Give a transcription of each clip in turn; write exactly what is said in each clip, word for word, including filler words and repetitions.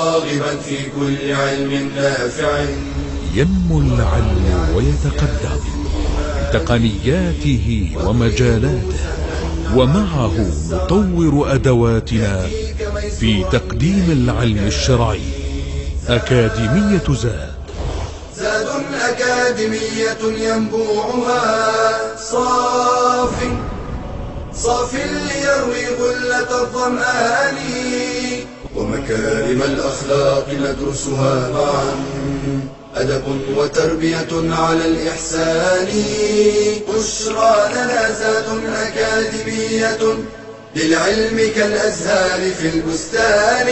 راغبا في كل علم نافع. ينمو العلم ويتقدم بتقنياته ومجالاته، ومعه نطور أدواتنا في تقديم العلم الشرعي. أكاديمية زاد، زاد أكاديمية ينبوعها صاف صاف ليروي غلة الظمآن، ومكارم الأخلاق ندرسها معا، أدب وتربية على الإحسان. بشرى لنا زاد أكاديمية للعلم كالأزهار في البستان.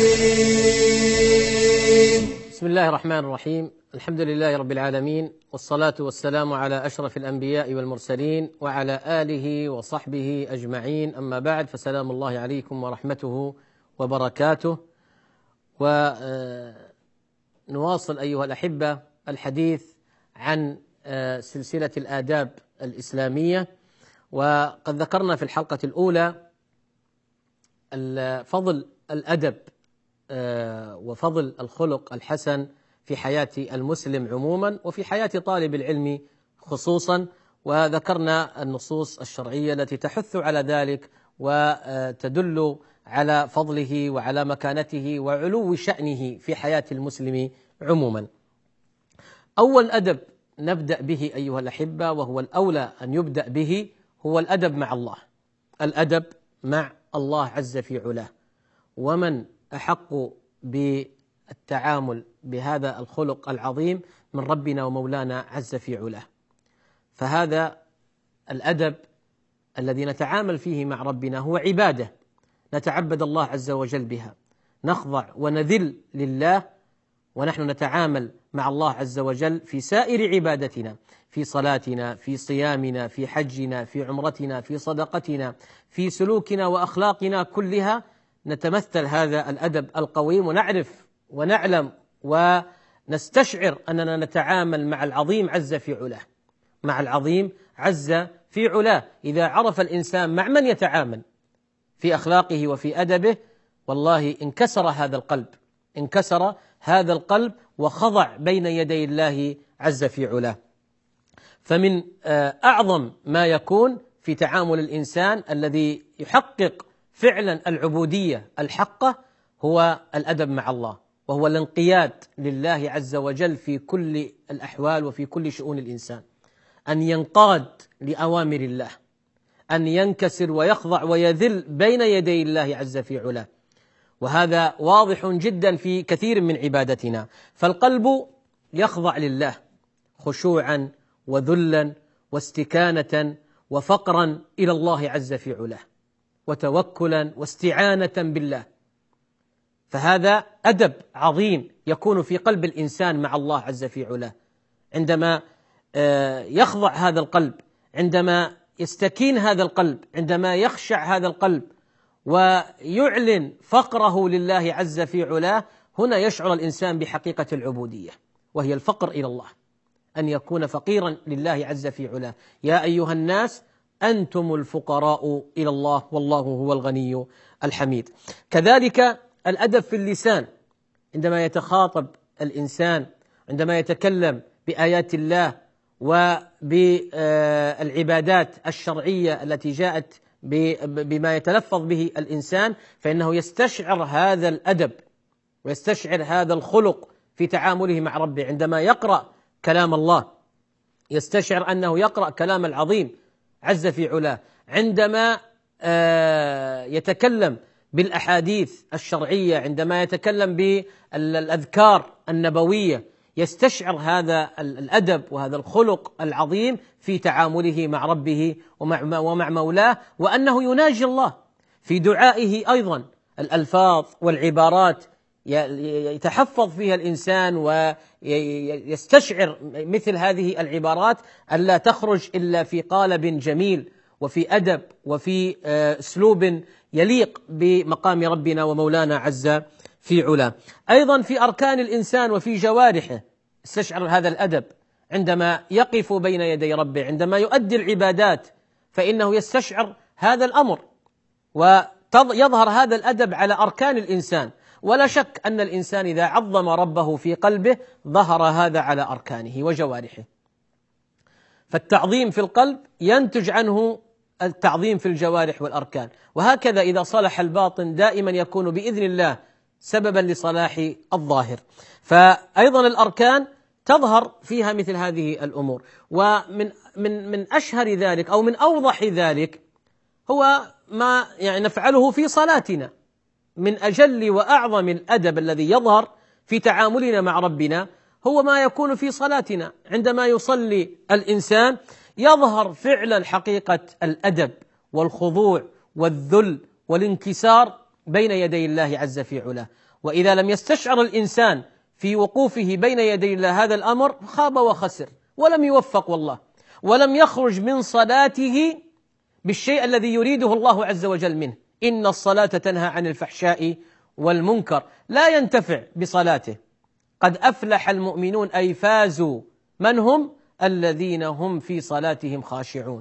بسم الله الرحمن الرحيم، الحمد لله رب العالمين، والصلاة والسلام على أشرف الأنبياء والمرسلين وعلى آله وصحبه أجمعين، أما بعد، فسلام الله عليكم ورحمته وبركاته. ونواصل أيها الأحبة الحديث عن سلسلة الآداب الإسلامية، وقد ذكرنا في الحلقة الأولى فضل الأدب وفضل الخلق الحسن في حياة المسلم عموما وفي حياة طالب العلم خصوصا، وذكرنا النصوص الشرعية التي تحث على ذلك وتدل على فضله وعلى مكانته وعلو شأنه في حياة المسلم عموما. أول أدب نبدأ به أيها الأحبة، وهو الأولى أن يبدأ به، هو الأدب مع الله. الأدب مع الله عز في علاه، ومن أحق بالتعامل بهذا الخلق العظيم من ربنا ومولانا عز في علاه. فهذا الأدب الذي نتعامل فيه مع ربنا هو عبادة نتعبد الله عز وجل بها، نخضع ونذل لله ونحن نتعامل مع الله عز وجل في سائر عبادتنا، في صلاتنا، في صيامنا، في حجنا، في عمرتنا، في صدقتنا، في سلوكنا وأخلاقنا كلها نتمثل هذا الأدب القويم، ونعرف ونعلم ونستشعر أننا نتعامل مع العظيم عز في علاه، مع العظيم عز في علاه. إذا عرف الإنسان مع من يتعامل في أخلاقه وفي أدبه، والله انكسر هذا القلب، انكسر هذا القلب وخضع بين يدي الله عز في علاه. فمن أعظم ما يكون في تعامل الإنسان الذي يحقق فعلا العبودية الحقة هو الأدب مع الله، وهو الانقياد لله عز وجل في كل الأحوال وفي كل شؤون الإنسان، أن ينقاد لأوامر الله، أن ينكسر ويخضع ويذل بين يدي الله عز في علاه. وهذا واضح جدا في كثير من عبادتنا، فالقلب يخضع لله خشوعا وذلا واستكانة وفقرا إلى الله عز في علاه، وتوكلا واستعانة بالله. فهذا أدب عظيم يكون في قلب الإنسان مع الله عز في علاه، عندما يخضع هذا القلب، عندما يستكين هذا القلب، عندما يخشع هذا القلب ويعلن فقره لله عز في علاه، هنا يشعر الإنسان بحقيقة العبودية، وهي الفقر إلى الله، أن يكون فقيرا لله عز في علاه. يا أيها الناس أنتم الفقراء إلى الله والله هو الغني الحميد. كذلك الأدب في اللسان، عندما يتخاطب الإنسان، عندما يتكلم بآيات الله وبالعبادات الشرعية التي جاءت بما يتلفظ به الإنسان، فإنه يستشعر هذا الأدب ويستشعر هذا الخلق في تعامله مع ربه. عندما يقرأ كلام الله يستشعر أنه يقرأ كلام العظيم عز في علاه، عندما يتكلم بالأحاديث الشرعية، عندما يتكلم بالأذكار النبوية، يستشعر هذا الأدب وهذا الخلق العظيم في تعامله مع ربه ومع, ومع مولاه، وأنه يناجي الله في دعائه أيضا. الألفاظ والعبارات يتحفظ فيها الإنسان ويستشعر مثل هذه العبارات ألا تخرج إلا في قالب جميل وفي أدب وفي أسلوب يليق بمقام ربنا ومولانا عز في علاه. أيضا في أركان الإنسان وفي جوارحه استشعر هذا الأدب، عندما يقف بين يدي ربه، عندما يؤدي العبادات، فإنه يستشعر هذا الأمر، ويظهر هذا الأدب على أركان الإنسان. ولا شك أن الإنسان إذا عظم ربه في قلبه ظهر هذا على أركانه وجوارحه. فالتعظيم في القلب ينتج عنه التعظيم في الجوارح والأركان، وهكذا إذا صلح الباطن دائما يكون بإذن الله سببا لصلاح الظاهر. فأيضا الأركان تظهر فيها مثل هذه الأمور، ومن من من أشهر ذلك أو من أوضح ذلك هو ما يعني نفعله في صلاتنا. من أجل وأعظم الأدب الذي يظهر في تعاملنا مع ربنا هو ما يكون في صلاتنا. عندما يصلي الإنسان يظهر فعلا حقيقة الأدب والخضوع والذل والانكسار بين يدي الله عز في علاه. وإذا لم يستشعر الإنسان في وقوفه بين يدي الله هذا الأمر خاب وخسر ولم يوفق والله، ولم يخرج من صلاته بالشيء الذي يريده الله عز وجل منه. إن الصلاة تنهى عن الفحشاء والمنكر، لا ينتفع بصلاته. قد أفلح المؤمنون أي فازوا، من هم؟ الذين هم في صلاتهم خاشعون.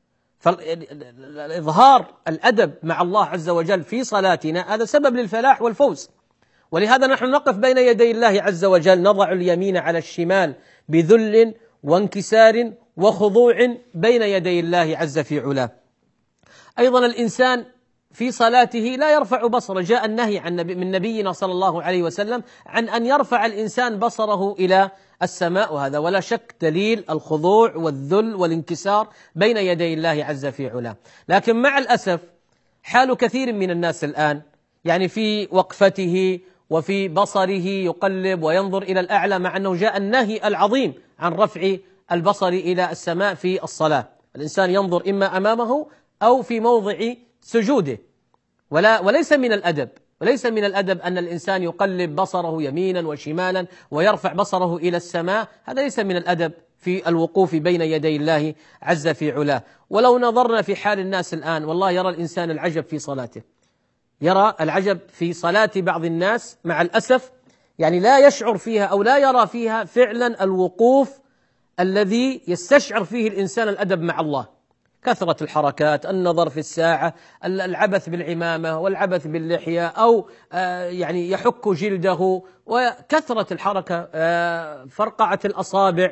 فإظهار الأدب مع الله عز وجل في صلاتنا هذا سبب للفلاح والفوز. ولهذا نحن نقف بين يدي الله عز وجل نضع اليمين على الشمال بذل وانكسار وخضوع بين يدي الله عز في علاه. أيضا الإنسان في صلاته لا يرفع بصره. جاء النهي عن نبي من نبينا صلى الله عليه وسلم عن أن يرفع الإنسان بصره إلى السماء، وهذا ولا شك دليل الخضوع والذل والانكسار بين يدي الله عز في علاه. لكن مع الأسف حال كثير من الناس الآن يعني في وقفته وفي بصره يقلب وينظر إلى الأعلى، مع أنه جاء النهي العظيم عن رفع البصر إلى السماء في الصلاة. الإنسان ينظر إما أمامه أو في موضع سجوده، ولا وليس من الأدب وليس من الأدب أن الإنسان يقلب بصره يمينا وشمالا ويرفع بصره إلى السماء. هذا ليس من الأدب في الوقوف بين يدي الله عز في علاه. ولو نظرنا في حال الناس الآن والله يرى الإنسان العجب في صلاته، يرى العجب في صلاة بعض الناس مع الأسف، يعني لا يشعر فيها أو لا يرى فيها فعلا الوقوف الذي يستشعر فيه الإنسان الأدب مع الله. كثرة الحركات، النظر في الساعة، العبث بالعمامة والعبث باللحية، أو يعني يحك جلده، وكثرة الحركة، فرقعة الأصابع،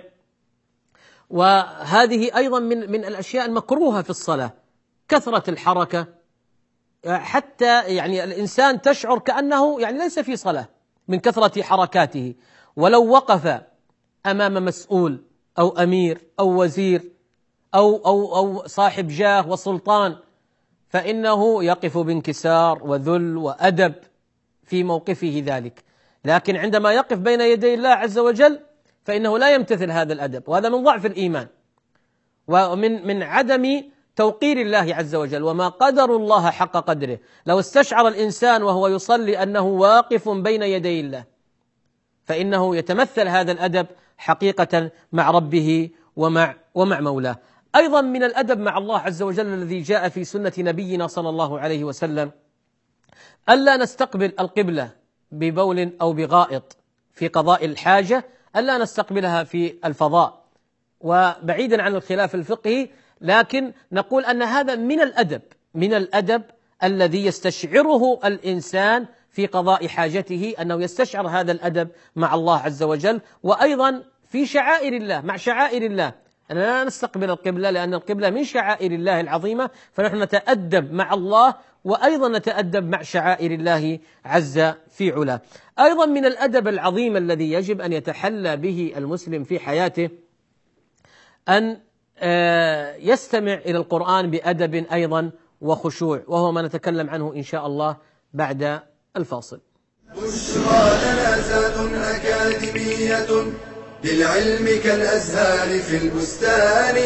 وهذه أيضا من من الأشياء المكروهة في الصلاة. كثرة الحركة حتى يعني الإنسان تشعر كأنه يعني ليس في صلاة من كثرة حركاته. ولو وقف أمام مسؤول أو أمير أو وزير أو أو أو صاحب جاه وسلطان فإنه يقف بانكسار وذل وأدب في موقفه ذلك. لكن عندما يقف بين يدي الله عز وجل فإنه لا يمتثل هذا الأدب، وهذا من ضعف الإيمان ومن من عدم توقير الله عز وجل. وما قدر الله حق قدره. لو استشعر الإنسان وهو يصلي أنه واقف بين يدي الله فإنه يتمثل هذا الأدب حقيقة مع ربه ومع ومع مولاه. أيضا من الأدب مع الله عز وجل الذي جاء في سنة نبينا صلى الله عليه وسلم ألا نستقبل القبلة ببول أو بغائط في قضاء الحاجة، ألا نستقبلها في الفضاء، وبعيدا عن الخلاف الفقهي، لكن نقول أن هذا من الأدب من الأدب الذي يستشعره الإنسان في قضاء حاجته، أنه يستشعر هذا الأدب مع الله عز وجل. وأيضا في شعائر الله، مع شعائر الله، أننا لا نستقبل القبلة لأن القبلة من شعائر الله العظيمة، فنحن نتأدب مع الله وأيضا نتأدب مع شعائر الله عز في علاه. أيضا من الأدب العظيم الذي يجب أن يتحلى به المسلم في حياته أن يستمع إلى القرآن بأدب أيضا وخشوع، وهو ما نتكلم عنه إن شاء الله بعد الفاصل. بشرى لنا زاد أكاديمية للعلم كالأزهار في البستان.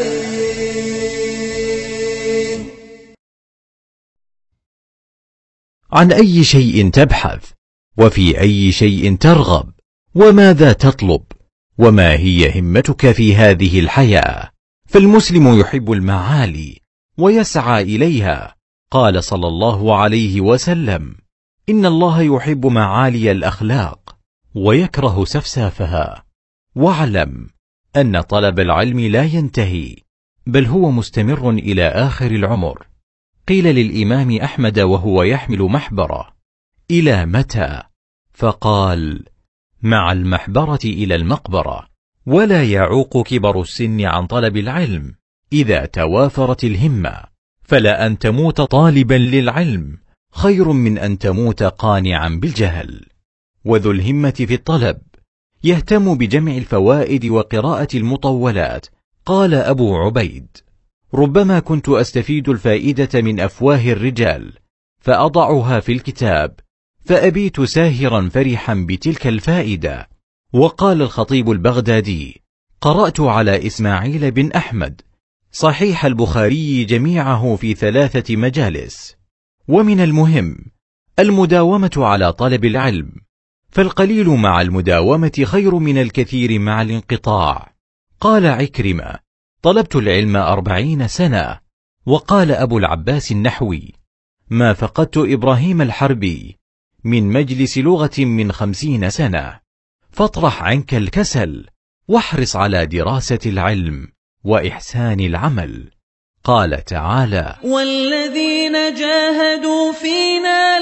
عن أي شيء تبحث؟ وفي أي شيء ترغب؟ وماذا تطلب؟ وما هي همتك في هذه الحياة؟ فالمسلم يحب المعالي ويسعى إليها. قال صلى الله عليه وسلم: إن الله يحب معالي الأخلاق ويكره سفسافها. واعلم أن طلب العلم لا ينتهي، بل هو مستمر إلى آخر العمر. قيل للإمام أحمد وهو يحمل محبرة: إلى متى؟ فقال: مع المحبرة إلى المقبرة، ولا يعوق كبر السن عن طلب العلم إذا توافرت الهمة، فلا أن تموت طالبا للعلم خير من أن تموت قانعا بالجهل. وذو الهمة في الطلب يهتم بجمع الفوائد وقراءة المطولات. قال أبو عبيد: ربما كنت أستفيد الفائدة من أفواه الرجال فأضعها في الكتاب، فأبيت ساهرا فرحا بتلك الفائدة. وقال الخطيب البغدادي: قرأت على إسماعيل بن أحمد صحيح البخاري جميعه في ثلاثة مجالس. ومن المهم المداومة على طلب العلم، فالقليل مع المداومة خير من الكثير مع الانقطاع. قال عكرمة: طلبت العلم أربعين سنة. وقال أبو العباس النحوي: ما فقدت إبراهيم الحربي من مجلس لغة من خمسين سنة. فاطرح عنك الكسل واحرص على دراسة العلم وإحسان العمل. قال تعالى: والذين جاهدوا فينا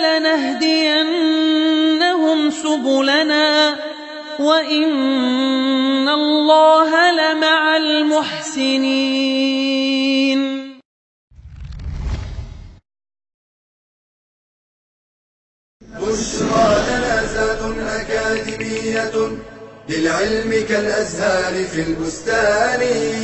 لنهدينهم سبلنا وإن الله لمع المحسنين. بشرى لنا زاد أكاديمية للعلم كالأزهار في البستان.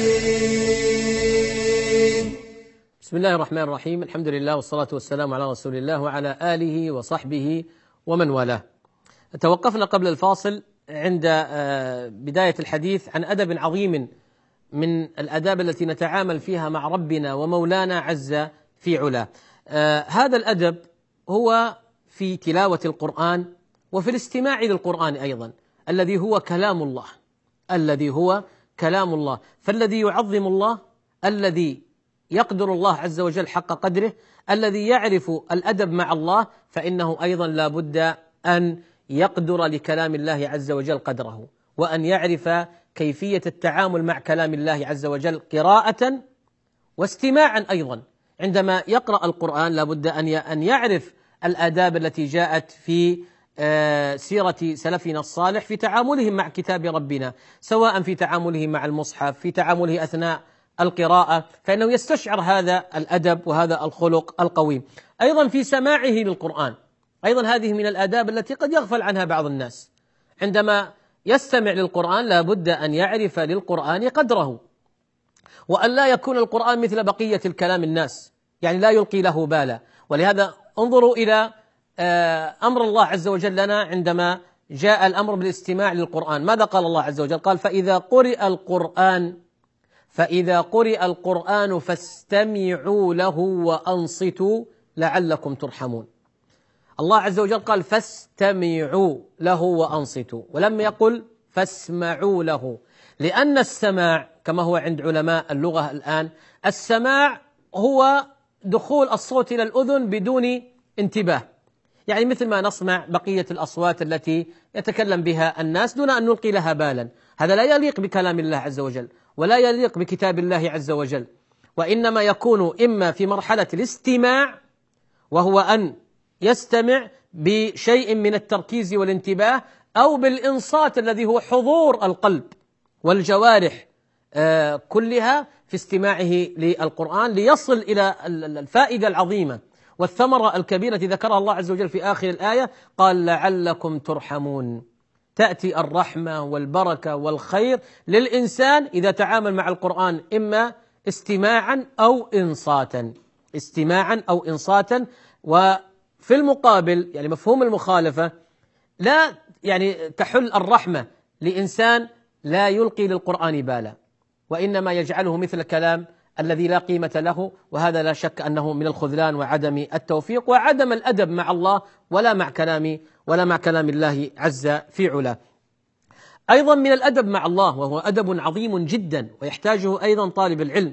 بسم الله الرحمن الرحيم، الحمد لله والصلاة والسلام على رسول الله وعلى آله وصحبه ومن والاه. توقفنا قبل الفاصل عند بداية الحديث عن أدب عظيم من الآداب التي نتعامل فيها مع ربنا ومولانا عز في علاه. هذا الأدب هو في تلاوة القرآن وفي الاستماع للقرآن أيضا، الذي هو كلام الله، الذي هو كلام الله. فالذي يعظم الله، الذي يقدر الله عز وجل حق قدره، الذي يعرف الأدب مع الله، فإنه أيضا لا بد أن يقدر لكلام الله عز وجل قدره، وأن يعرف كيفية التعامل مع كلام الله عز وجل قراءة واستماعا أيضا. عندما يقرأ القرآن لا بد أن يعرف الآداب التي جاءت في سيرة سلفنا الصالح في تعاملهم مع كتاب ربنا، سواء في تعاملهم مع المصحف، في تعامله أثناء القراءة، فإنه يستشعر هذا الأدب وهذا الخلق القويم. أيضا في سماعه للقرآن، أيضا هذه من الآداب التي قد يغفل عنها بعض الناس. عندما يستمع للقرآن لا بد أن يعرف للقرآن قدره، وأن لا يكون القرآن مثل بقية الكلام الناس، يعني لا يلقي له بالا. ولهذا انظروا إلى أمر الله عز وجل لنا عندما جاء الأمر بالاستماع للقرآن. ماذا قال الله عز وجل؟ قال: فإذا قرئ القرآن فإذا قرئ القرآن فاستمعوا له وأنصتوا لعلكم ترحمون. الله عز وجل قال: فاستمعوا له وأنصتوا، ولم يقل فاسمعوا له، لأن السماع كما هو عند علماء اللغة الآن، السماع هو دخول الصوت إلى الأذن بدون انتباه، يعني مثل ما نسمع بقية الأصوات التي يتكلم بها الناس دون أن نلقي لها بالا. هذا لا يليق بكلام الله عز وجل ولا يليق بكتاب الله عز وجل، وإنما يكون إما في مرحلة الاستماع، وهو أن يستمع بشيء من التركيز والانتباه، أو بالإنصات الذي هو حضور القلب والجوارح كلها في استماعه للقرآن، ليصل إلى الفائدة العظيمة والثمرة الكبيرة التي ذكرها الله عز وجل في آخر الآية. قال: لعلكم ترحمون. تأتي الرحمة والبركة والخير للإنسان إذا تعامل مع القرآن إما استماعا أو إنصاتا، استماعا أو إنصاتا. وفي المقابل يعني مفهوم المخالفة، لا يعني تحل الرحمة لإنسان لا يلقي للقرآن بالا، وإنما يجعله مثل الكلام الذي لا قيمة له، وهذا لا شك أنه من الخذلان وعدم التوفيق وعدم الأدب مع الله ولا مع كلام ولا مع كلام الله عز في علاه. أيضا من الأدب مع الله، وهو أدب عظيم جدا ويحتاجه أيضا طالب العلم،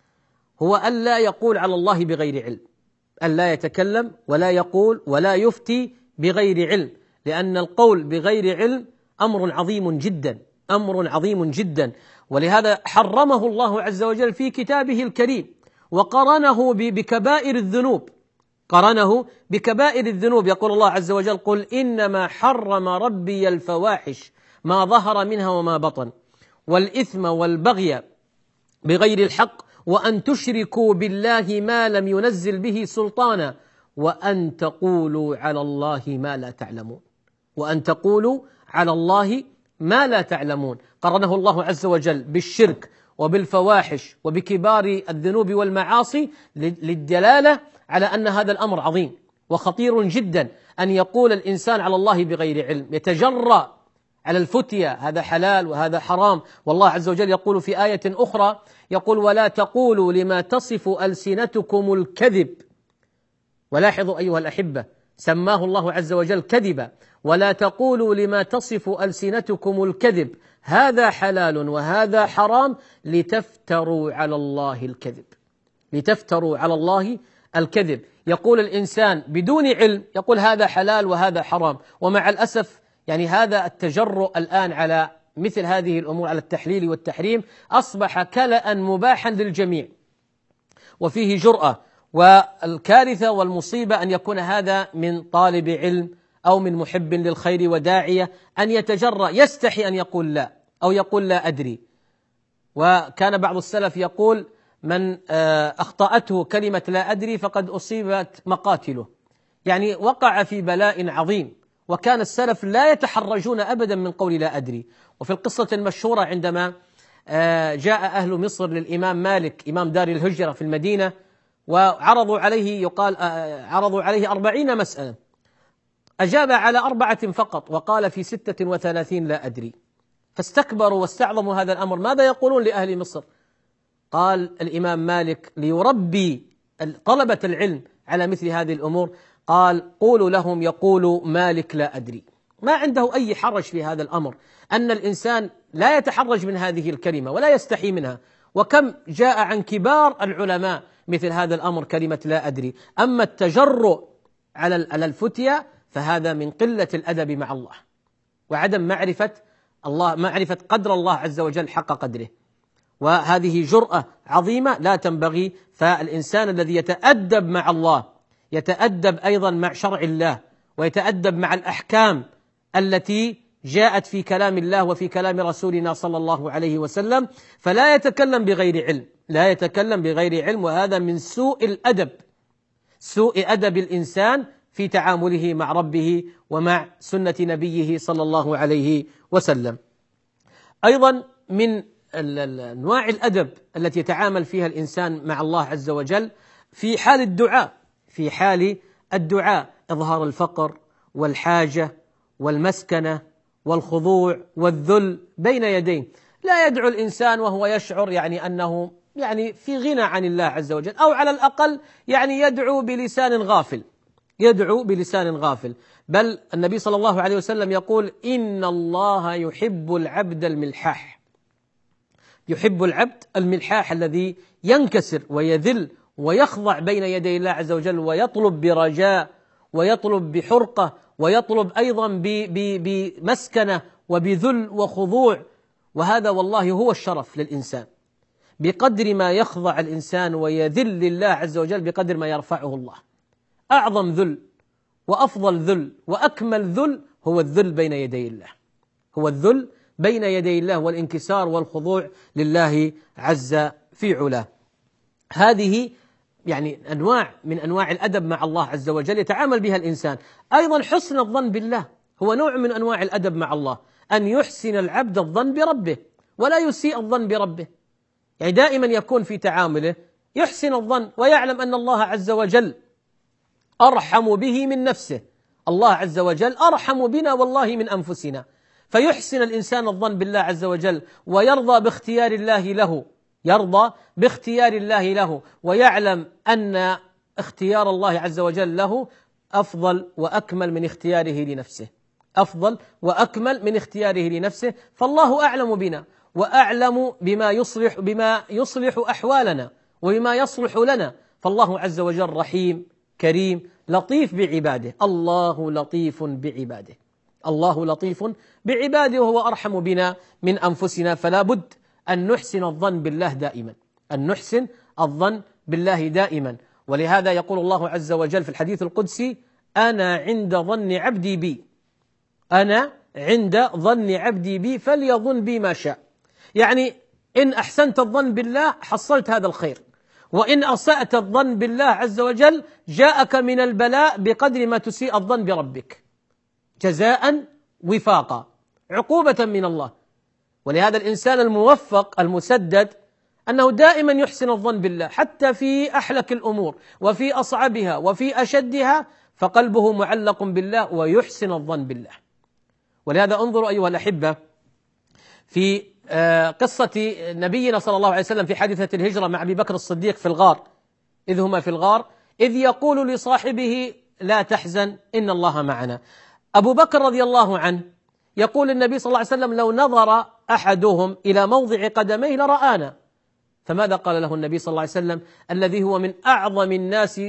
هو أن لا يقول على الله بغير علم، أن لا يتكلم ولا يقول ولا يفتي بغير علم، لأن القول بغير علم أمر عظيم جدا، أمر عظيم جدا. ولهذا حرمه الله عز وجل في كتابه الكريم، وقرنه بكبائر الذنوب، قرنه بكبائر الذنوب. يقول الله عز وجل: قل إنما حرم ربي الفواحش ما ظهر منها وما بطن والإثم والبغي بغير الحق وأن تشركوا بالله ما لم ينزل به سلطانا وأن تقولوا على الله ما لا تعلمون وأن تقولوا على الله ما لا تعلمون. قرنه الله عز وجل بالشرك وبالفواحش وبكبار الذنوب والمعاصي للدلالة على أن هذا الأمر عظيم وخطير جدا، أن يقول الإنسان على الله بغير علم، يتجرأ على الفتية، هذا حلال وهذا حرام. والله عز وجل يقول في آية أخرى، يقول: ولا تقولوا لما تصف ألسنتكم الكذب. ولاحظوا أيها الأحبة، سماه الله عز وجل كذبا. ولا تقولوا لما تصف ألسنتكم الكذب هذا حلال وهذا حرام لتفتروا على الله الكذب، لتفتروا على الله الكذب. يقول الإنسان بدون علم، يقول هذا حلال وهذا حرام، ومع الأسف يعني هذا التجرؤ الآن على مثل هذه الأمور، على التحليل والتحريم، أصبح كلأ مباحا للجميع وفيه جرأة. والكارثة والمصيبة أن يكون هذا من طالب علم أو من محب للخير وداعية، أن يتجرأ، يستحي أن يقول لا أو يقول لا أدري. وكان بعض السلف يقول: من أخطأته كلمة لا أدري فقد أصيبت مقاتله، يعني وقع في بلاء عظيم. وكان السلف لا يتحرجون أبدا من قول لا أدري. وفي القصة المشهورة عندما جاء أهل مصر للإمام مالك إمام دار الهجرة في المدينة وعرضوا عليه، يقال عرضوا عليه أربعين مسألة، أجاب على أربعة فقط وقال في ستة وثلاثين لا أدري. فاستكبروا واستعظموا هذا الأمر. ماذا يقولون لأهل مصر؟ قال الإمام مالك ليربي طلبة العلم على مثل هذه الأمور، قال: قولوا لهم يقولوا مالك لا أدري. ما عنده أي حرج في هذا الأمر، أن الإنسان لا يتحرج من هذه الكلمة ولا يستحي منها. وكم جاء عن كبار العلماء مثل هذا الأمر، كلمة لا أدري. أما التجرؤ على الفتية فهذا من قلة الأدب مع الله وعدم معرفة الله، معرفة قدر الله عز وجل حق قدره. وهذه جرأة عظيمة لا تنبغي. فالإنسان الذي يتأدب مع الله يتأدب أيضا مع شرع الله، ويتأدب مع الأحكام التي جاءت في كلام الله وفي كلام رسولنا صلى الله عليه وسلم، فلا يتكلم بغير علم، لا يتكلم بغير علم. وهذا من سوء الأدب، سوء أدب الإنسان في تعامله مع ربه ومع سنة نبيه صلى الله عليه وسلم. أيضا من أنواع الأدب التي يتعامل فيها الإنسان مع الله عز وجل في حال الدعاء، في حال الدعاء إظهار الفقر والحاجة والمسكنة والخضوع والذل بين يديه. لا يدعو الإنسان وهو يشعر يعني أنه يعني في غنى عن الله عز وجل، أو على الأقل يعني يدعو بلسان غافل، يدعو بلسان غافل. بل النبي صلى الله عليه وسلم يقول: إن الله يحب العبد الملحاح، يحب العبد الملحاح الذي ينكسر ويذل ويخضع بين يدي الله عز وجل، ويطلب برجاء ويطلب بحرقة ويطلب أيضا بمسكنة وبذل وخضوع. وهذا والله هو الشرف للإنسان، بقدر ما يخضع الإنسان ويذل لله عز وجل بقدر ما يرفعه الله. أعظم ذل وأفضل ذل وأكمل ذل هو الذل بين يدي الله، هو الذل بين يدي الله والانكسار والخضوع لله عز في علاه. هذه يعني أنواع من أنواع الأدب مع الله عز وجل يتعامل بها الإنسان. أيضا حسن الظن بالله هو نوع من أنواع الأدب مع الله، أن يحسن العبد الظن بربه ولا يسيء الظن بربه، يعني دائما يكون في تعامله يحسن الظن ويعلم أن الله عز وجل أرحم به من نفسه. الله عز وجل أرحم بنا والله من أنفسنا، فيحسن الإنسان الظن بالله عز وجل ويرضى باختيار الله له، يرضى باختيار الله له، ويعلم أن اختيار الله عز وجل له أفضل وأكمل من اختياره لنفسه، أفضل وأكمل من اختياره لنفسه. فالله أعلم بنا وأعلم بما يصلح بما يصلح أحوالنا وبما يصلح لنا. فالله عز وجل رحيم كريم لطيف بعباده، الله لطيف بعباده، الله لطيف بعباده وهو أرحم بنا من أنفسنا. فلا بد أن نحسن الظن بالله دائما، أن نحسن الظن بالله دائما. ولهذا يقول الله عز وجل في الحديث القدسي: أنا عند ظن عبدي بي، أنا عند ظن عبدي بي فليظن بي ما شاء. يعني إن أحسنت الظن بالله حصلت هذا الخير، وإن أسأت الظن بالله عز وجل جاءك من البلاء بقدر ما تسيء الظن بربك، جزاء وفاقا، عقوبة من الله. ولهذا الإنسان الموفق المسدد أنه دائما يحسن الظن بالله، حتى في أحلك الأمور وفي أصعبها وفي أشدها، فقلبه معلق بالله ويحسن الظن بالله. ولهذا انظروا أيها الأحبة في قصة نبينا صلى الله عليه وسلم في حادثة الهجرة مع أبي بكر الصديق في الغار، إذ هما في الغار إذ يقول لصاحبه: لا تحزن إن الله معنا. أبو بكر رضي الله عنه يقول النبي صلى الله عليه وسلم: لو نظر أحدهم إلى موضع قدميه لرآنا. فماذا قال له النبي صلى الله عليه وسلم الذي هو من أعظم الناس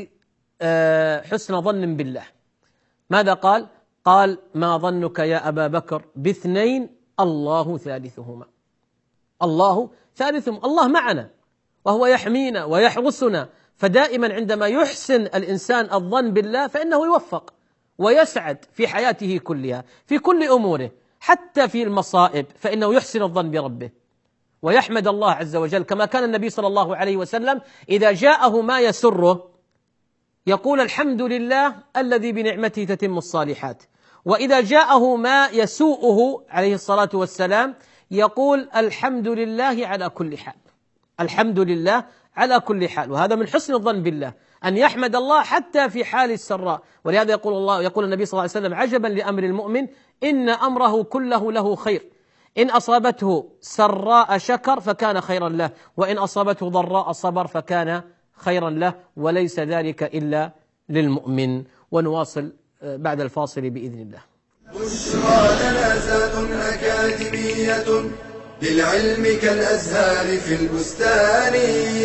حسن ظن بالله؟ ماذا قال؟ قال: ما ظنك يا أبا بكر باثنين الله ثالثهما. الله ثالثهم، الله معنا وهو يحمينا ويحرسنا. فدائما عندما يحسن الإنسان الظن بالله فإنه يوفق ويسعد في حياته كلها، في كل أموره، حتى في المصائب فإنه يحسن الظن بربه ويحمد الله عز وجل، كما كان النبي صلى الله عليه وسلم إذا جاءه ما يسره يقول: الحمد لله الذي بنعمته تتم الصالحات. وإذا جاءه ما يسوءه عليه الصلاة والسلام يقول: الحمد لله على كل حال، الحمد لله على كل حال. وهذا من حسن الظن بالله، أن يحمد الله حتى في حال السراء. ولهذا يقول الله يقول النبي صلى الله عليه وسلم: عجبا لأمر المؤمن إن أمره كله له خير، إن أصابته سراء شكر فكان خيرا له، وإن أصابته ضراء صبر فكان خيرا له، وليس ذلك إلا للمؤمن. ونواصل بعد الفاصل بإذن الله. بشرى لنا زاد أكاديمية للعلم كالأزهار في البستان.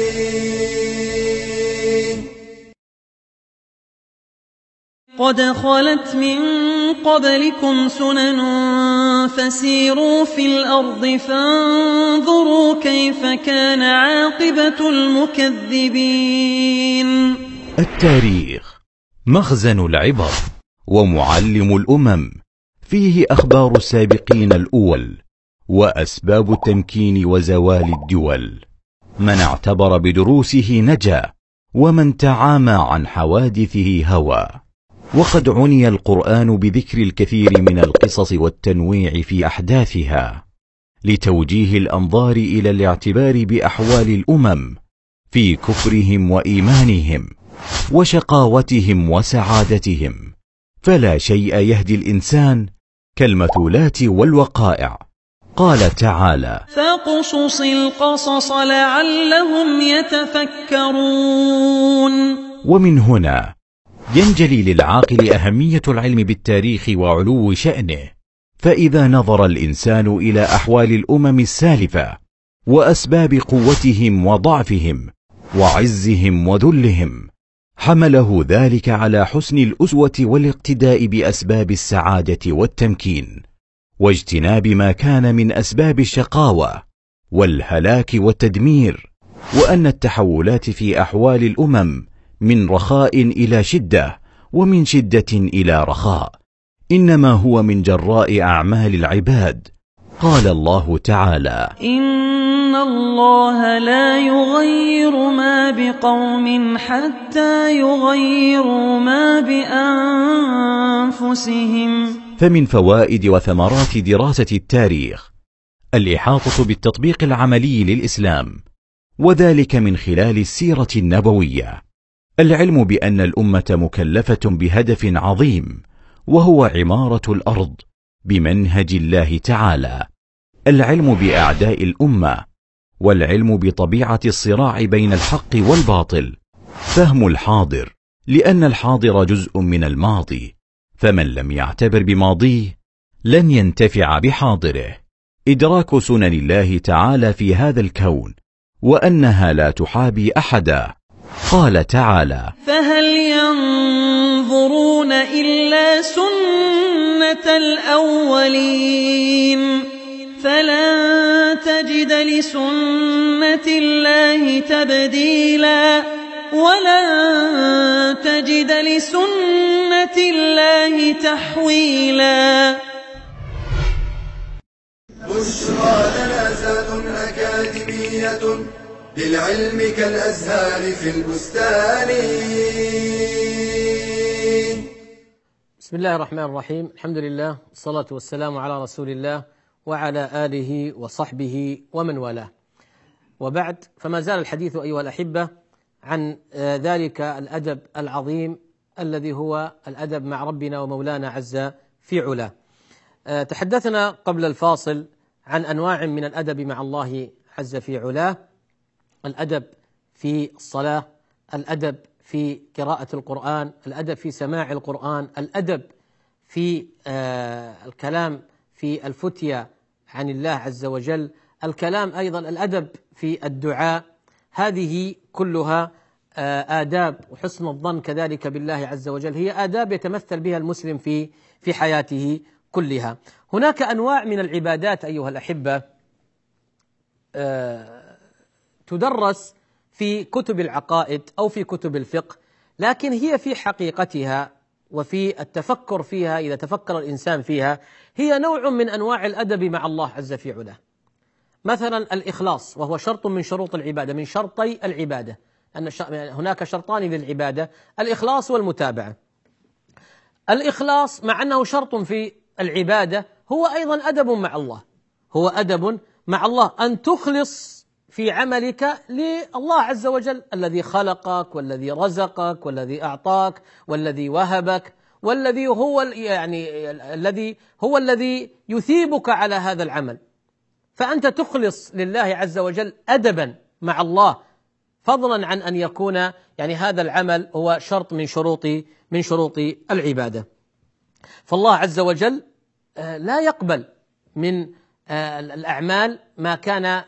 قد خلت من قبلكم سنن فسيروا في الأرض فانظروا كيف كان عاقبة المكذبين. التاريخ مخزن العبر ومعلم الأمم، فيه أخبار السابقين الأول وأسباب التمكين وزوال الدول. من اعتبر بدروسه نجا، ومن تعامى عن حوادثه هوى. وقد عني القرآن بذكر الكثير من القصص والتنويع في أحداثها، لتوجيه الأنظار إلى الاعتبار بأحوال الأمم في كفرهم وإيمانهم وشقاوتهم وسعادتهم. فلا شيء يهدي الإنسان كالمثولات والوقائع. قال تعالى: فاقصص القصص لعلهم يتفكرون. ومن هنا ينجلي للعاقل أهمية العلم بالتاريخ وعلو شأنه. فإذا نظر الإنسان إلى أحوال الأمم السالفة وأسباب قوتهم وضعفهم وعزهم وذلهم، حمله ذلك على حسن الأسوة والاقتداء بأسباب السعادة والتمكين، واجتناب ما كان من أسباب الشقاوة والهلاك والتدمير. وأن التحولات في أحوال الأمم من رخاء إلى شدة، ومن شدة إلى رخاء، إنما هو من جراء أعمال العباد. قال الله تعالى: إن الله لا يغير ما بقوم حتى يغيروا ما بأنفسهم. فمن فوائد وثمرات دراسة التاريخ الإحاطة بالتطبيق العملي للإسلام، وذلك من خلال السيرة النبوية. العلم بأن الأمة مكلفة بهدف عظيم، وهو عمارة الأرض بمنهج الله تعالى. العلم بأعداء الأمة، والعلم بطبيعة الصراع بين الحق والباطل. فهم الحاضر، لأن الحاضر جزء من الماضي، فمن لم يعتبر بماضيه لن ينتفع بحاضره. إدراك سنن الله تعالى في هذا الكون، وأنها لا تحابي أحدا. قال تعالى: فهل ينظرون إلا سنة الأولين فلن تجد لسنة الله تبديلا ولن تجد لسنة الله تحويلا. بشرى لنا زاد أكاديمية للعلم كالأزهار في البستان. بسم الله الرحمن الرحيم، الحمد لله والصلاة والسلام على رسول الله وعلى آله وصحبه ومن والاه، وبعد، فما زال الحديث أيها الأحبة عن ذلك الأدب العظيم الذي هو الأدب مع ربنا ومولانا عز في علاه. تحدثنا قبل الفاصل عن أنواع من الأدب مع الله عز في علاه: الأدب في الصلاة، الأدب في قراءة القرآن، الأدب في سماع القرآن، الأدب في الكلام في الفتية عن الله عز وجل، الكلام أيضا الأدب في الدعاء. هذه كلها آداب، وحسن الظن كذلك بالله عز وجل هي آداب يتمثل بها المسلم في في حياته كلها. هناك أنواع من العبادات أيها الأحبة تدرس في كتب العقائد أو في كتب الفقه، لكن هي في حقيقتها وفي التفكر فيها، إذا تفكر الإنسان فيها، هي نوع من أنواع الأدب مع الله عز في علاه. مثلا الإخلاص، وهو شرط من شروط العبادة، من شرطي العبادة، أن هناك شرطان للعبادة: الإخلاص والمتابعة. الإخلاص مع أنه شرط في العبادة هو أيضا أدب مع الله، هو أدب مع الله أن تخلص في عملك لله عز وجل، الذي خلقك والذي رزقك والذي أعطاك والذي وهبك والذي هو يعني الذي هو الذي يثيبك على هذا العمل. فأنت تخلص لله عز وجل أدبا مع الله، فضلا عن أن يكون يعني هذا العمل هو شرط من شروط من شروط العبادة. فالله عز وجل لا يقبل من الأعمال ما كان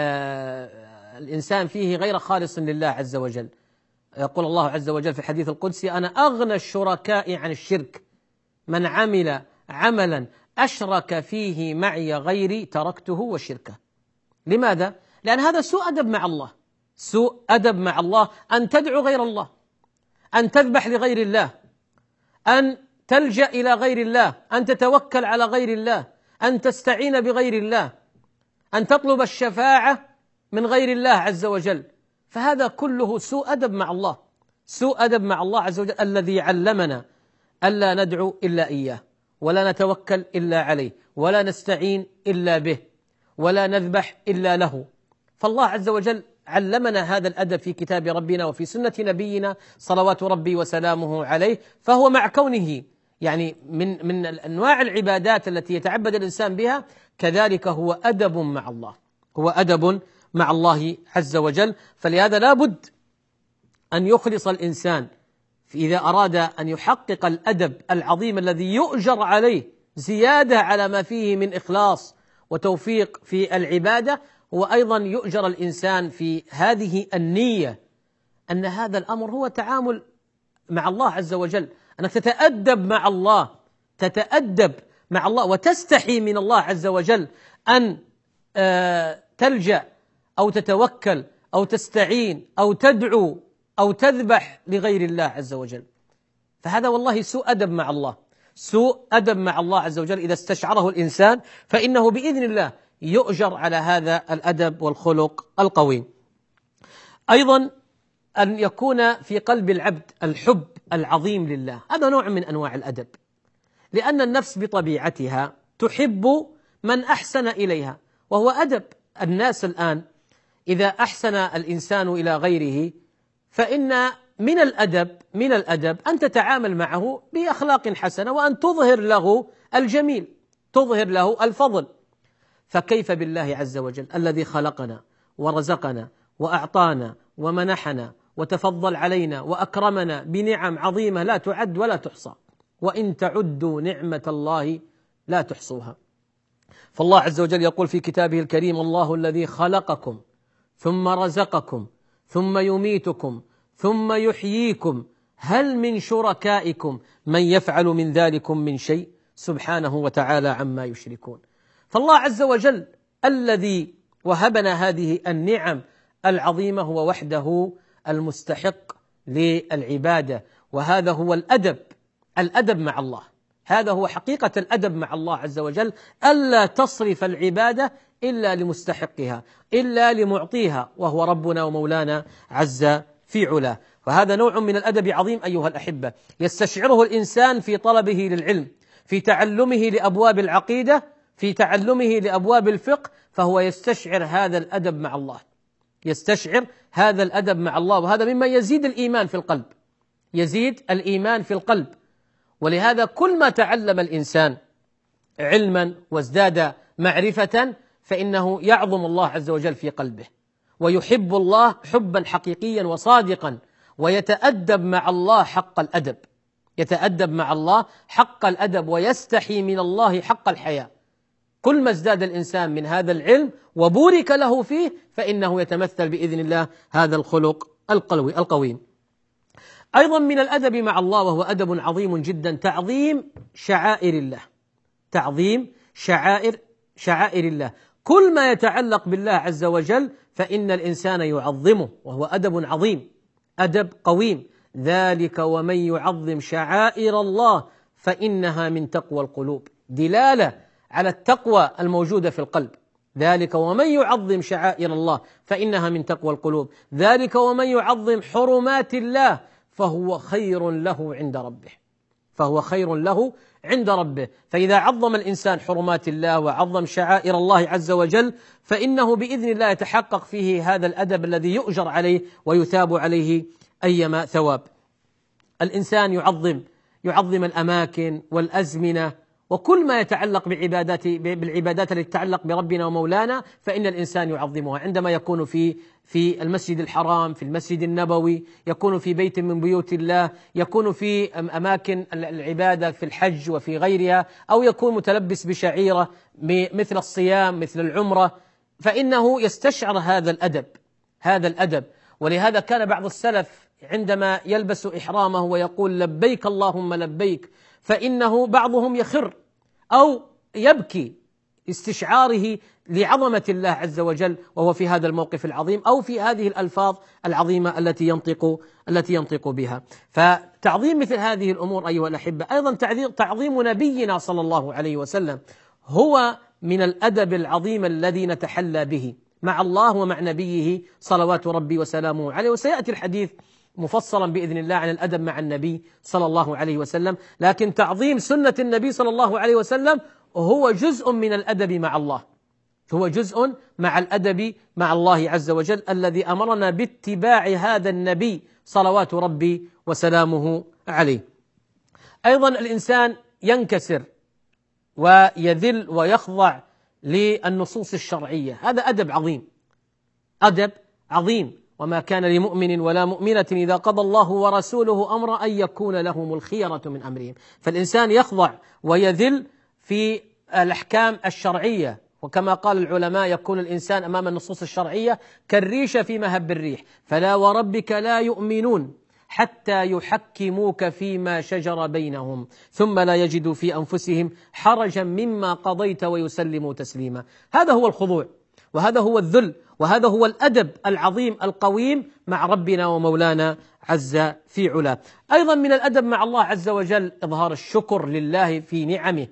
الإنسان فيه غير خالص لله عز وجل. يقول الله عز وجل في الحديث القدسي: أنا أغنى الشركاء عن الشرك، من عمل عملا أشرك فيه معي غيري تركته وشركه. لماذا؟ لأن هذا سوء أدب مع الله، سوء أدب مع الله أن تدعو غير الله، أن تذبح لغير الله، أن تلجأ إلى غير الله، أن تتوكل على غير الله، أن تستعين بغير الله، أن تطلب الشفاعة من غير الله عز وجل. فهذا كله سوء أدب مع الله، سوء أدب مع الله عز وجل الذي علمنا ألا ندعو إلا إياه، ولا نتوكل إلا عليه، ولا نستعين إلا به، ولا نذبح إلا له. فالله عز وجل علمنا هذا الأدب في كتاب ربنا وفي سنة نبينا صلوات ربي وسلامه عليه. فهو مع كونه يعني من من أنواع العبادات التي يتعبد الإنسان بها، كذلك هو أدب مع الله، هو أدب مع الله عز وجل. فلهذا لا بد أن يخلص الإنسان إذا أراد أن يحقق الأدب العظيم الذي يؤجر عليه زيادة على ما فيه من إخلاص وتوفيق في العبادة، وأيضا يؤجر الإنسان في هذه النية أن هذا الأمر هو تعامل مع الله عز وجل، أنك تتأدب مع الله، تتأدب مع الله وتستحي من الله عز وجل أن تلجأ أو تتوكل أو تستعين أو تدعو أو تذبح لغير الله عز وجل. فهذا والله سوء أدب مع الله، سوء أدب مع الله عز وجل إذا استشعره الإنسان، فإنه بإذن الله يؤجر على هذا الأدب والخلق القويم. أيضا أن يكون في قلب العبد الحب العظيم لله، هذا نوع من أنواع الأدب، لأن النفس بطبيعتها تحب من أحسن إليها، وهو أدب الناس الآن. إذا أحسن الإنسان إلى غيره فإن من الأدب من الأدب أن تتعامل معه بأخلاق حسنة، وأن تظهر له الجميل، تظهر له الفضل. فكيف بالله عز وجل الذي خلقنا ورزقنا وأعطانا ومنحنا وتفضل علينا وأكرمنا بنعم عظيمة لا تعد ولا تحصى، وإن تعدوا نعمة الله لا تحصوها. فالله عز وجل يقول في كتابه الكريم: الله الذي خلقكم ثم رزقكم ثم يميتكم ثم يحييكم هل من شركائكم من يفعل من ذلكم من شيء سبحانه وتعالى عما يشركون. فالله عز وجل الذي وهبنا هذه النعم العظيمة هو وحده المستحق للعبادة، وهذا هو الأدب، الأدب مع الله. هذا هو حقيقة الأدب مع الله عز وجل، ألا تصرف العبادة إلا لمستحقها، إلا لمعطيها، وهو ربنا ومولانا عز في علاه. فهذا نوع من الأدب عظيم أيها الأحبة، يستشعره الإنسان في طلبه للعلم، في تعلمه لأبواب العقيدة، في تعلمه لأبواب الفقه، فهو يستشعر هذا الأدب مع الله، يستشعر هذا الأدب مع الله، وهذا مما يزيد الإيمان في القلب، يزيد الإيمان في القلب. ولهذا كل ما تعلم الإنسان علما وازداد معرفة فإنه يعظم الله عز وجل في قلبه، ويحب الله حبا حقيقيا وصادقا، ويتأدب مع الله حق الأدب، يتأدب مع الله حق الأدب، ويستحي من الله حق الحياء. كل ما ازداد الإنسان من هذا العلم وبورك له فيه فإنه يتمثل بإذن الله هذا الخلق القوي القويم. أيضا من الأدب مع الله، وهو أدب عظيم جدا، تعظيم شعائر الله، تعظيم شعائر شعائر الله. كل ما يتعلق بالله عز وجل فإن الإنسان يعظمه، وهو أدب عظيم، أدب قويم. ذلك ومن يعظم شعائر الله فإنها من تقوى القلوب، دلالة على التقوى الموجودة في القلب. ذلك ومن يعظم شعائر الله فإنها من تقوى القلوب. ذلك ومن يعظم حرمات الله فهو خير له عند ربه، فهو خير له عند ربه. فإذا عظم الإنسان حرمات الله وعظم شعائر الله عز وجل فإنه بإذن الله يتحقق فيه هذا الأدب الذي يؤجر عليه ويثاب عليه أيما ثواب. الإنسان يعظم يعظم الأماكن والأزمنة وكل ما يتعلق بعبادات بالعبادات التي تتعلق بربنا ومولانا فإن الإنسان يعظمها. عندما يكون في في المسجد الحرام، في المسجد النبوي، يكون في بيت من بيوت الله، يكون في أماكن العبادة في الحج وفي غيرها، أو يكون متلبس بشعيرة مثل الصيام مثل العمرة، فإنه يستشعر هذا الأدب، هذا الأدب. ولهذا كان بعض السلف عندما يلبس إحرامه ويقول لبيك اللهم لبيك، فإنه بعضهم يخر أو يبكي استشعاره لعظمة الله عز وجل وهو في هذا الموقف العظيم، أو في هذه الألفاظ العظيمة التي ينطق التي ينطق بها. فتعظيم مثل هذه الأمور أيها الأحبة، أيضا تعظيم نبينا صلى الله عليه وسلم هو من الأدب العظيم الذي نتحلى به مع الله ومع نبيه صلوات ربي وسلامه عليه. وسيأتي الحديث مفصلا بإذن الله عن الأدب مع النبي صلى الله عليه وسلم، لكن تعظيم سنة النبي صلى الله عليه وسلم هو جزء من الأدب مع الله، هو جزء مع الأدب مع الله عز وجل الذي أمرنا باتباع هذا النبي صلوات ربي وسلامه عليه. أيضا الإنسان ينكسر ويذل ويخضع للنصوص الشرعية، هذا أدب عظيم، أدب عظيم. وما كان لمؤمن ولا مؤمنة إذا قضى الله ورسوله أمرا أن يكون لهم الخيرة من أمرهم. فالإنسان يخضع ويذل في الأحكام الشرعية، وكما قال العلماء يكون الإنسان أمام النصوص الشرعية كالريشة في مهب الريح، فلا وربك لا يؤمنون حتى يحكموك فيما شجر بينهم ثم لا يجدوا في أنفسهم حرجا مما قضيت ويسلموا تسليما. هذا هو الخضوع، وهذا هو الذل، وهذا هو الأدب العظيم القويم مع ربنا ومولانا عز في علاه. أيضا من الأدب مع الله عز وجل إظهار الشكر لله في نعمه،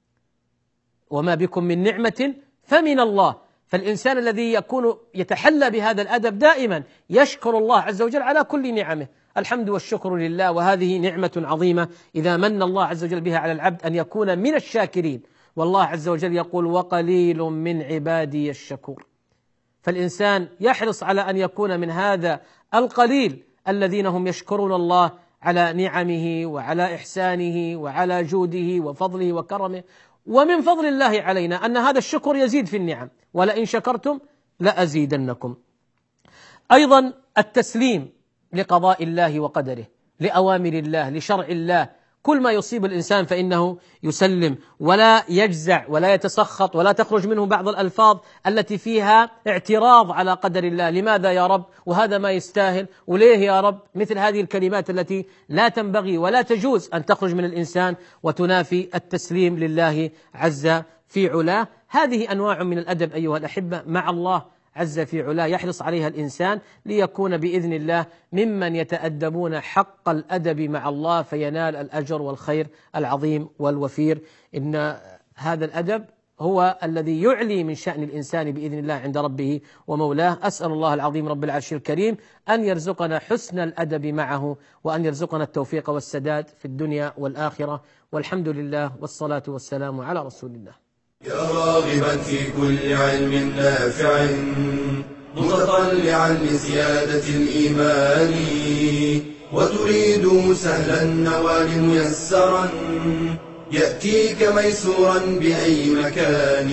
وما بكم من نعمة فمن الله. فالإنسان الذي يكون يتحلى بهذا الأدب دائما يشكر الله عز وجل على كل نعمه، الحمد والشكر لله، وهذه نعمة عظيمة إذا من الله عز وجل بها على العبد أن يكون من الشاكرين. والله عز وجل يقول وقليل من عبادي الشكور. فالإنسان يحرص على أن يكون من هذا القليل الذين هم يشكرون الله على نعمه وعلى إحسانه وعلى جوده وفضله وكرمه. ومن فضل الله علينا أن هذا الشكر يزيد في النعم، ولئن شكرتم لأزيدنكم. أيضا التسليم لقضاء الله وقدره، لأوامر الله، لشرع الله. كل ما يصيب الإنسان فإنه يسلم ولا يجزع ولا يتسخط، ولا تخرج منه بعض الألفاظ التي فيها اعتراض على قدر الله، لماذا يا رب، وهذا ما يستاهل، وليه يا رب، مثل هذه الكلمات التي لا تنبغي ولا تجوز أن تخرج من الإنسان وتنافي التسليم لله عز في علاه. هذه أنواع من الأدب أيها الأحبة مع الله عز في علاه يحرص عليها الإنسان ليكون بإذن الله ممن يتأدبون حق الأدب مع الله فينال الأجر والخير العظيم والوفير. إن هذا الأدب هو الذي يعلي من شأن الإنسان بإذن الله عند ربه ومولاه. أسأل الله العظيم رب العرش الكريم أن يرزقنا حسن الأدب معه، وأن يرزقنا التوفيق والسداد في الدنيا والآخرة، والحمد لله والصلاة والسلام على رسول الله. يا راغبا في كل علم نافع متطلعا لزيادة الإيمان، وتريد سهلا النوال ميسرا يأتيك ميسورا بأي مكان.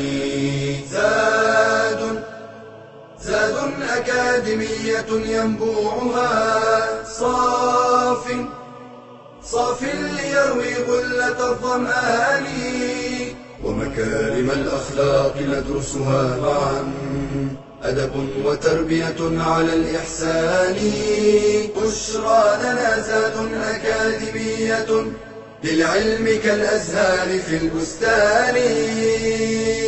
زاد زاد أكاديمية ينبوعها صاف صاف ليروي غلة الظمآن، ومكارم الأخلاق ندرسها معا، أدب وتربية على الإحسان. بشرى لنا زاد أكاديمية للعلم كالأزهار في البستان.